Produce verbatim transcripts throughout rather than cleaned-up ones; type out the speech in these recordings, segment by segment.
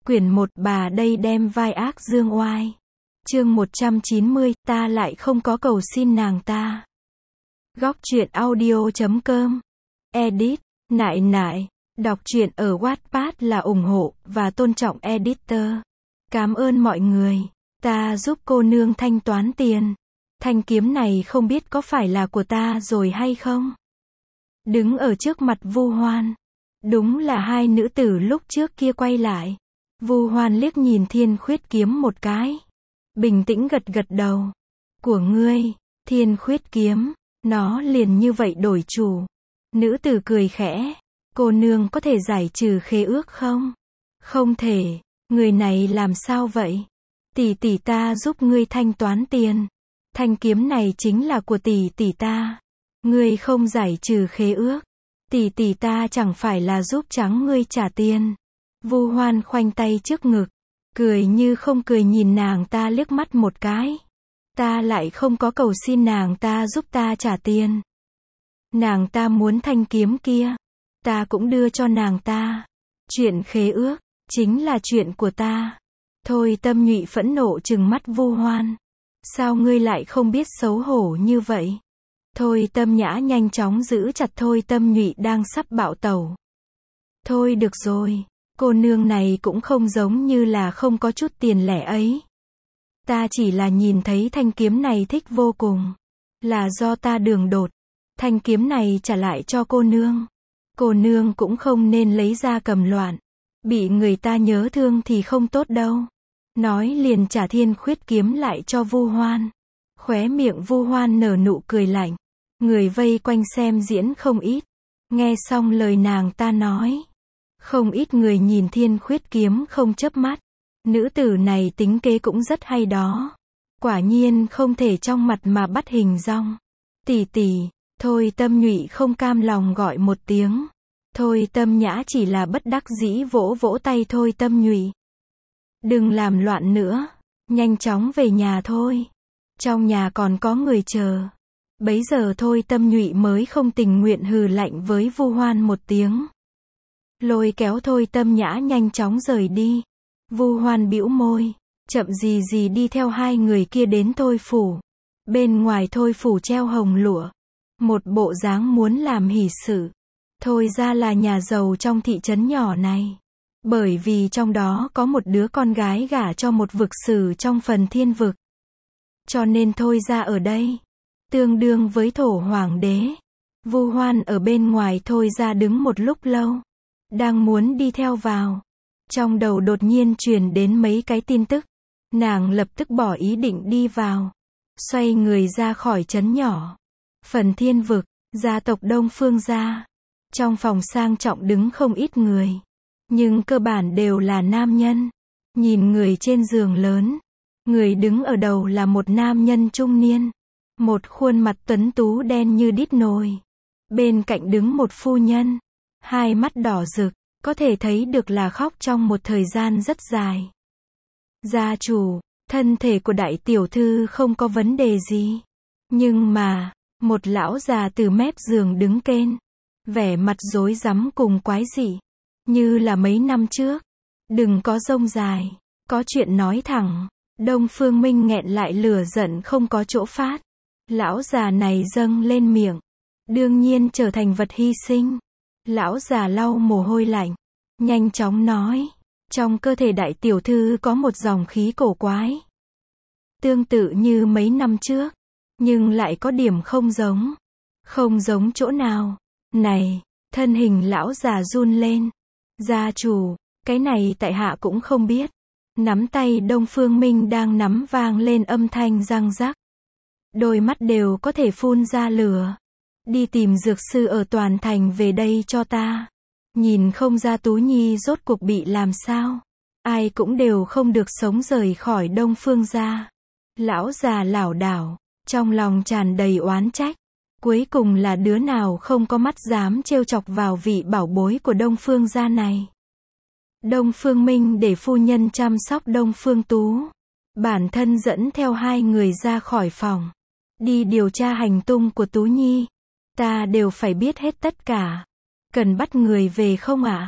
Quyển một bà đây đem vai ác dương oai. Chương một trăm chín mươi, ta lại không có cầu xin nàng ta. Góc truyện audio chấm com. Edit, nại nại. Đọc truyện ở Wattpad là ủng hộ và tôn trọng editor. Cảm ơn mọi người. Ta giúp cô nương thanh toán tiền. Thanh kiếm này không biết có phải là của ta rồi hay không? Đứng ở trước mặt Vu Hoan. Đúng là hai nữ tử lúc trước kia quay lại. Vu Hoan liếc nhìn Thiên Khuyết kiếm một cái. Bình tĩnh gật gật đầu. Của ngươi, Thiên Khuyết kiếm, nó liền như vậy đổi chủ. Nữ tử cười khẽ. Cô nương có thể giải trừ khế ước không? Không thể. Người này làm sao vậy? Tỷ tỷ ta giúp ngươi thanh toán tiền. Thanh kiếm này chính là của tỷ tỷ ta. Ngươi không giải trừ khế ước. Tỷ tỷ ta chẳng phải là giúp trắng ngươi trả tiền. Vu Hoan khoanh tay trước ngực. Cười như không cười nhìn nàng ta liếc mắt một cái. Ta lại không có cầu xin nàng ta giúp ta trả tiền. Nàng ta muốn thanh kiếm kia. Ta cũng đưa cho nàng ta. Chuyện khế ước, chính là chuyện của ta. Thôi Tâm Nhụy phẫn nộ trừng mắt Vu Hoan. Sao ngươi lại không biết xấu hổ như vậy? Thôi Tâm Nhã nhanh chóng giữ chặt Thôi Tâm Nhụy đang sắp bạo tẩu. Thôi được rồi, cô nương này cũng không giống như là không có chút tiền lẻ ấy. Ta chỉ là nhìn thấy thanh kiếm này thích vô cùng. Là do ta đường đột. Thanh kiếm này trả lại cho cô nương. Cô nương cũng không nên lấy ra cầm loạn. Bị người ta nhớ thương thì không tốt đâu. Nói liền trả Thiên Khuyết kiếm lại cho Vu Hoan. Khóe miệng Vu Hoan nở nụ cười lạnh. Người vây quanh xem diễn không ít. Nghe xong lời nàng ta nói. Không ít người nhìn Thiên Khuyết kiếm không chớp mắt. Nữ tử này tính kế cũng rất hay đó. Quả nhiên không thể trong mặt mà bắt hình dong. Tỷ tỷ, Thôi Tâm Nhụy không cam lòng gọi một tiếng. Thôi Tâm Nhã chỉ là bất đắc dĩ vỗ vỗ tay Thôi Tâm Nhụy. Đừng làm loạn nữa. Nhanh chóng về nhà thôi. Trong nhà còn có người chờ. Bấy giờ Thôi Tâm Nhụy mới không tình nguyện hừ lạnh với Vu Hoan một tiếng. Lôi kéo Thôi Tâm Nhã nhanh chóng rời đi. Vu Hoan bĩu môi. Chậm gì gì đi theo hai người kia đến Thôi phủ. Bên ngoài Thôi phủ treo hồng lụa. Một bộ dáng muốn làm hỷ sự. Thôi ra là nhà giàu trong thị trấn nhỏ này. Bởi vì trong đó có một đứa con gái gả cho một vực sử trong phần thiên vực. Cho nên Thôi ra ở đây. Tương đương với thổ hoàng đế. Vu Hoan ở bên ngoài Thôi ra đứng một lúc lâu. Đang muốn đi theo vào. Trong đầu đột nhiên truyền đến mấy cái tin tức. Nàng lập tức bỏ ý định đi vào. Xoay người ra khỏi trấn nhỏ. Phần thiên vực, gia tộc Đông Phương gia. Trong phòng sang trọng đứng không ít người. Nhưng cơ bản đều là nam nhân. Nhìn người trên giường lớn. Người đứng ở đầu là một nam nhân trung niên. Một khuôn mặt tuấn tú đen như đít nồi. Bên cạnh đứng một phu nhân. Hai mắt đỏ rực. Có thể thấy được là khóc trong một thời gian rất dài. Gia chủ, thân thể của đại tiểu thư không có vấn đề gì. Nhưng mà, một lão già từ mép giường đứng kên. Vẻ mặt rối rắm cùng quái dị. Như là mấy năm trước. Đừng có rông dài. Có chuyện nói thẳng. Đông Phương Minh nghẹn lại lửa giận không có chỗ phát. Lão già này dâng lên miệng. Đương nhiên trở thành vật hy sinh. Lão già lau mồ hôi lạnh. Nhanh chóng nói. Trong cơ thể đại tiểu thư có một dòng khí cổ quái. Tương tự như mấy năm trước. Nhưng lại có điểm không giống. Không giống chỗ nào. Này, thân hình lão già run lên. Gia chủ, cái này tại hạ cũng không biết. Nắm tay Đông Phương Minh đang nắm vang lên âm thanh răng rắc. Đôi mắt đều có thể phun ra lửa. Đi tìm dược sư ở toàn thành về đây cho ta. Nhìn không ra Tú Nhi rốt cuộc bị làm sao. Ai cũng đều không được sống rời khỏi Đông Phương gia. Lão già lảo đảo, trong lòng tràn đầy oán trách. Cuối cùng là đứa nào không có mắt dám trêu chọc vào vị bảo bối của Đông Phương gia này. Đông Phương Minh để phu nhân chăm sóc Đông Phương Tú. Bản thân dẫn theo hai người ra khỏi phòng. Đi điều tra hành tung của Tú Nhi. Ta đều phải biết hết tất cả. Cần bắt người về không ạ?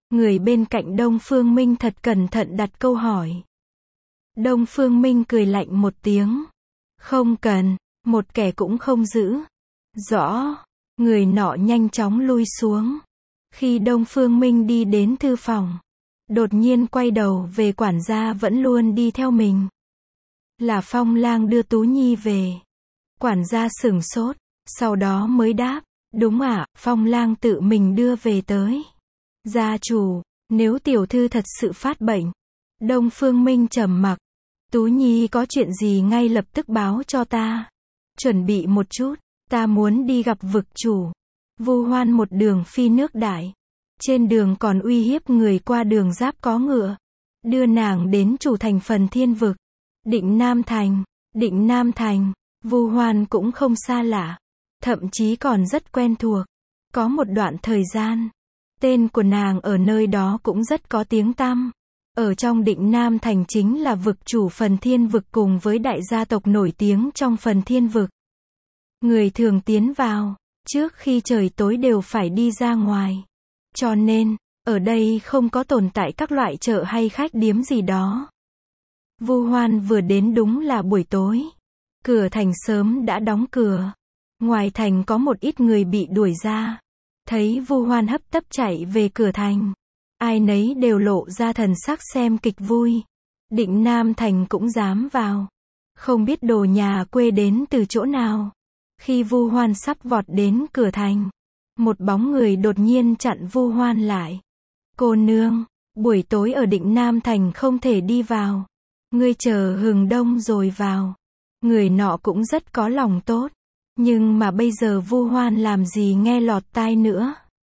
Người bên cạnh Đông Phương Minh thật cẩn thận đặt câu hỏi. Đông Phương Minh cười lạnh một tiếng. Không cần, một kẻ cũng không giữ. Rõ, người nọ nhanh chóng lui xuống. Khi Đông Phương Minh đi đến thư phòng, đột nhiên quay đầu về quản gia vẫn luôn đi theo mình. Là Phong Lang đưa Tú Nhi về. Quản gia sửng sốt, sau đó mới đáp, đúng ạ, Phong Lang tự mình đưa về tới. Gia chủ, nếu tiểu thư thật sự phát bệnh. Đông Phương Minh trầm mặc. Tú Nhi có chuyện gì ngay lập tức báo cho ta. Chuẩn bị một chút, ta muốn đi gặp vực chủ. Vu Hoan một đường phi nước đại. Trên đường còn uy hiếp người qua đường giáp có ngựa. Đưa nàng đến chủ thành Phần Thiên Vực. Định Nam Thành. Định Nam Thành, Vu Hoan cũng không xa lạ. Thậm chí còn rất quen thuộc. Có một đoạn thời gian, tên của nàng ở nơi đó cũng rất có tiếng tăm. Ở trong Định Nam Thành chính là vực chủ Phần Thiên Vực cùng với đại gia tộc nổi tiếng trong Phần Thiên Vực. Người thường tiến vào, trước khi trời tối đều phải đi ra ngoài. Cho nên, ở đây không có tồn tại các loại chợ hay khách điếm gì đó. Vu Hoan vừa đến đúng là buổi tối. Cửa thành sớm đã đóng cửa. Ngoài thành có một ít người bị đuổi ra. Thấy Vu Hoan hấp tấp chạy về cửa thành. Ai nấy đều lộ ra thần sắc xem kịch vui. Định Nam Thành cũng dám vào. Không biết đồ nhà quê đến từ chỗ nào. Khi Vu Hoan sắp vọt đến cửa thành, một bóng người đột nhiên chặn Vu Hoan lại. Cô nương, buổi tối ở Định Nam Thành không thể đi vào. Ngươi chờ hừng đông rồi vào. Người nọ cũng rất có lòng tốt. Nhưng mà bây giờ Vu Hoan làm gì nghe lọt tai nữa.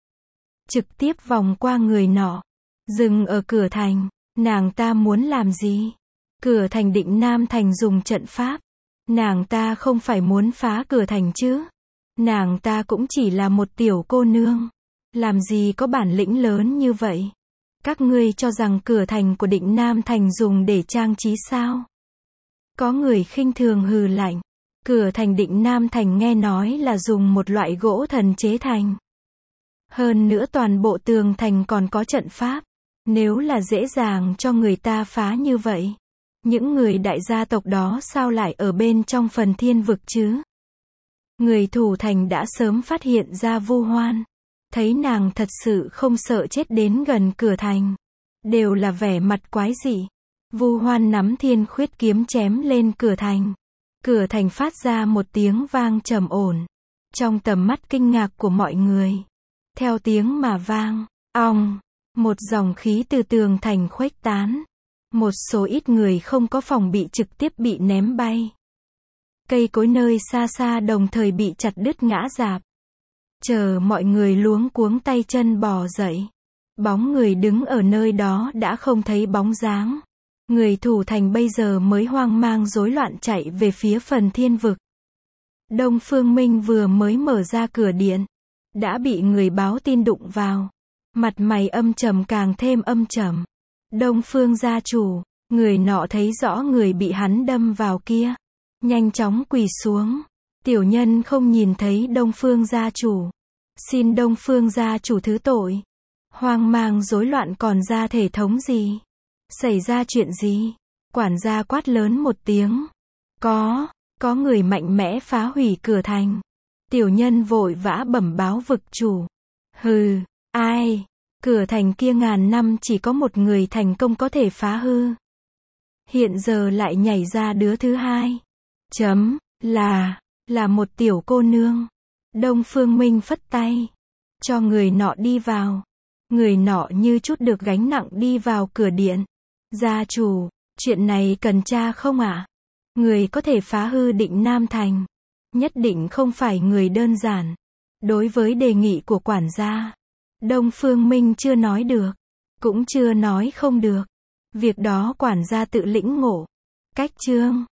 Trực tiếp vòng qua người nọ. Dừng ở cửa thành. Nàng ta muốn làm gì? Cửa thành Định Nam Thành dùng trận pháp. Nàng ta không phải muốn phá cửa thành chứ. Nàng ta cũng chỉ là một tiểu cô nương. Làm gì có bản lĩnh lớn như vậy? Các ngươi cho rằng cửa thành của Định Nam Thành dùng để trang trí sao? Có người khinh thường hừ lạnh. Cửa thành Định Nam Thành nghe nói là dùng một loại gỗ thần chế thành. Hơn nữa toàn bộ tường thành còn có trận pháp. Nếu là dễ dàng cho người ta phá như vậy, những người đại gia tộc đó sao lại ở bên trong Phần Thiên Vực chứ? Người thủ thành đã sớm phát hiện ra Vu Hoan. Thấy nàng thật sự không sợ chết đến gần cửa thành. Đều là vẻ mặt quái dị. Vu Hoan nắm Thiên Khuyết kiếm chém lên cửa thành. Cửa thành phát ra một tiếng vang trầm ổn. Trong tầm mắt kinh ngạc của mọi người. Theo tiếng mà vang, ong, một dòng khí từ tường thành khuếch tán. Một số ít người không có phòng bị trực tiếp bị ném bay. Cây cối nơi xa xa đồng thời bị chặt đứt ngã rạp. Chờ mọi người luống cuống tay chân bò dậy. Bóng người đứng ở nơi đó đã không thấy bóng dáng. Người thủ thành bây giờ mới hoang mang rối loạn chạy về phía Phần Thiên Vực. Đông Phương Minh vừa mới mở ra cửa điện. Đã bị người báo tin đụng vào. Mặt mày âm trầm càng thêm âm trầm. Đông Phương gia chủ, người nọ thấy rõ người bị hắn đâm vào kia. Nhanh chóng quỳ xuống. Tiểu nhân không nhìn thấy Đông Phương gia chủ. Xin Đông Phương gia chủ thứ tội. Hoang mang rối loạn còn ra thể thống gì? Xảy ra chuyện gì? Quản gia quát lớn một tiếng. Có, có người mạnh mẽ phá hủy cửa thành. Tiểu nhân vội vã bẩm báo vực chủ. Hừ, ai? Cửa thành kia ngàn năm chỉ có một người thành công có thể phá hư. Hiện giờ lại nhảy ra đứa thứ hai. Chấm, là, là một tiểu cô nương. Đông Phương Minh phất tay. Cho người nọ đi vào. Người nọ như chút được gánh nặng đi vào cửa điện. Gia chủ, chuyện này cần tra không ạ? À? Người có thể phá hư Định Nam Thành. Nhất định không phải người đơn giản. Đối với đề nghị của quản gia, Đông Phương Minh chưa nói được. Cũng chưa nói không được. Việc đó quản gia tự lĩnh ngộ. Cách chương